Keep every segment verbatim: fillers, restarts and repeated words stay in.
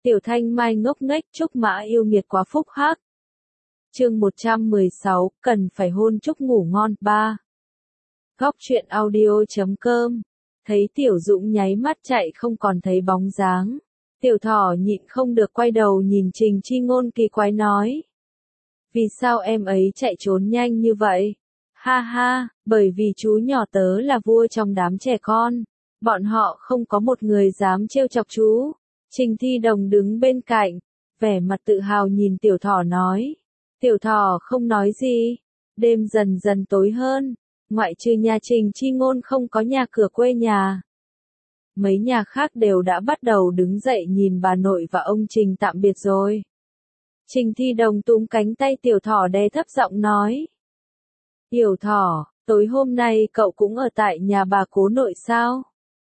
Tiểu Thanh Mai ngốc nghếch Trúc Mã yêu nghiệt quá phúc hắc. Chương một trăm mười sáu, cần phải hôn Trúc ngủ ngon. ba. Góc truyện audio chấm com. Thấy Tiểu Dũng nháy mắt chạy không còn thấy bóng dáng. Tiểu Thỏ nhịn không được quay đầu nhìn Trình Chi Ngôn kỳ quái nói. Vì sao em ấy chạy trốn nhanh như vậy? Ha ha, bởi vì chú nhỏ tớ là vua trong đám trẻ con. Bọn họ không có một người dám trêu chọc chú. Trình Thi Đồng đứng bên cạnh, vẻ mặt tự hào nhìn Tiểu Thỏ nói. Tiểu Thỏ không nói gì. Đêm dần dần tối hơn, ngoại trừ nhà Trình Chi Ngôn không có nhà cửa quê nhà. Mấy nhà khác đều đã bắt đầu đứng dậy nhìn bà nội và ông Trình tạm biệt rồi. Trình Thi Đồng túm cánh tay Tiểu Thỏ đè thấp giọng nói. Tiểu Thỏ, tối hôm nay cậu cũng ở tại nhà bà cố nội sao?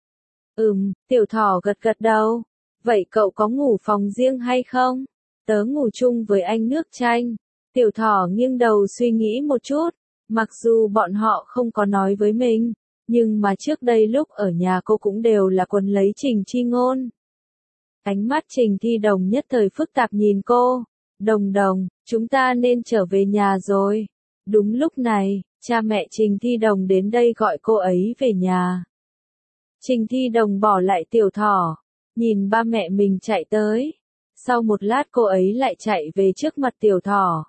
Ừm, Tiểu Thỏ gật gật đầu. Vậy cậu có ngủ phòng riêng hay không? Tớ ngủ chung với anh nước chanh. Tiểu Thỏ nghiêng đầu suy nghĩ một chút. Mặc dù bọn họ không có nói với mình, nhưng mà trước đây lúc ở nhà cô cũng đều là quấn lấy Trình Chi Ngôn. Ánh mắt Trình Thi Đồng nhất thời phức tạp nhìn cô. Đồng Đồng, chúng ta nên trở về nhà rồi. Đúng lúc này, cha mẹ Trình Thi Đồng đến đây gọi cô ấy về nhà. Trình Thi Đồng bỏ lại Tiểu Thỏ, nhìn ba mẹ mình chạy tới. Sau một lát cô ấy lại chạy về trước mặt Tiểu Thỏ.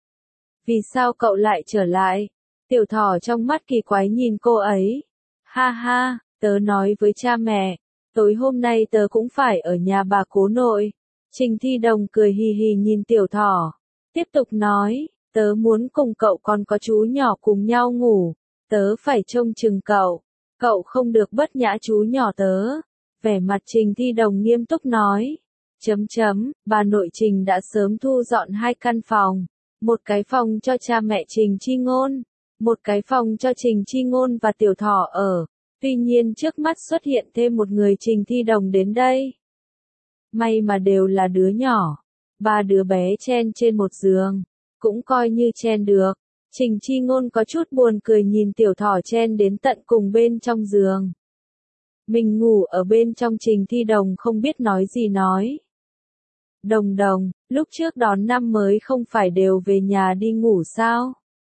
Vì sao cậu lại trở lại? Tiểu Thỏ trong mắt kỳ quái nhìn cô ấy. Ha ha, tớ nói với cha mẹ, tối hôm nay tớ cũng phải ở nhà bà cố nội. Trình Thi Đồng cười hì hì nhìn Tiểu Thỏ. Tiếp tục nói, tớ muốn cùng cậu còn có chú nhỏ cùng nhau ngủ. Tớ phải trông chừng cậu. Cậu không được bất nhã chú nhỏ tớ. Vẻ mặt Trình Thi Đồng nghiêm túc nói. Chấm chấm, bà nội Trình đã sớm thu dọn hai căn phòng. Một cái phòng cho cha mẹ Trình Chi Ngôn. Một cái phòng cho Trình Chi Ngôn và Tiểu Thỏ ở. Tuy nhiên trước mắt xuất hiện thêm một người Trình Thi Đồng đến đây. May mà đều là đứa nhỏ. Ba đứa bé chen trên một giường. Cũng coi như chen được. Trình Chi Ngôn có chút buồn cười nhìn Tiểu Thỏ chen đến tận cùng bên trong giường. Mình ngủ ở bên trong. Trình Thi Đồng không biết nói gì nói. Đồng Đồng, lúc trước đón năm mới không phải đều về nhà đi ngủ sao?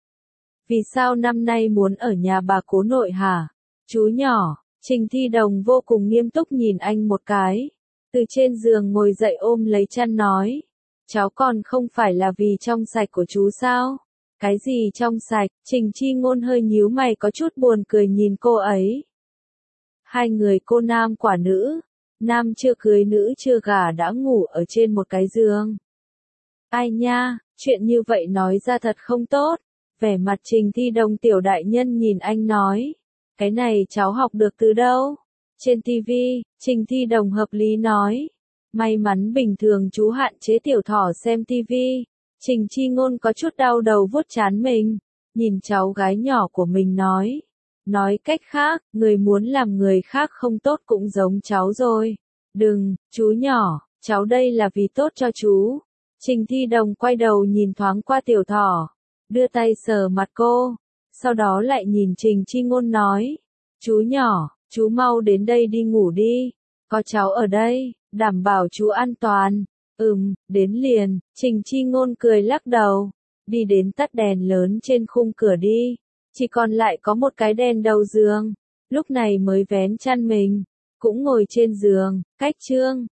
Vì sao năm nay muốn ở nhà bà cố nội hả? Chú nhỏ, Trình Thi Đồng vô cùng nghiêm túc nhìn anh một cái. Từ trên giường ngồi dậy ôm lấy chăn nói. Cháu còn không phải là vì trong sạch của chú sao? Cái gì trong sạch? Trình Chi Ngôn hơi nhíu mày có chút buồn cười nhìn cô ấy. Hai người cô nam quả nữ. Nam chưa cưới nữ chưa gả đã ngủ ở trên một cái giường. Ai nha, chuyện như vậy nói ra thật không tốt. Vẻ mặt Trình Thi Đồng tiểu đại nhân nhìn anh nói. Cái này cháu học được từ đâu? Trên tivi, Trình Thi Đồng hợp lý nói. May mắn bình thường chú hạn chế Tiểu Thỏ xem tivi. Trình Chi Ngôn có chút đau đầu vuốt trán mình. Nhìn cháu gái nhỏ của mình nói. Nói cách khác, người muốn làm người khác không tốt cũng giống cháu rồi. Đừng, chú nhỏ, cháu đây là vì tốt cho chú. Trình Thi Đồng quay đầu nhìn thoáng qua Tiểu Thỏ. Đưa tay sờ mặt cô. Sau đó lại nhìn Trình Chi Ngôn nói. Chú nhỏ, chú mau đến đây đi ngủ đi. Có cháu ở đây, đảm bảo chú an toàn. Ừm, đến liền. Trình Chi Ngôn cười lắc đầu. Đi đến tắt đèn lớn trên khung cửa đi. Chỉ còn lại có một cái đèn đầu giường. Lúc này mới vén chăn mình. Cũng ngồi trên giường, cách chương.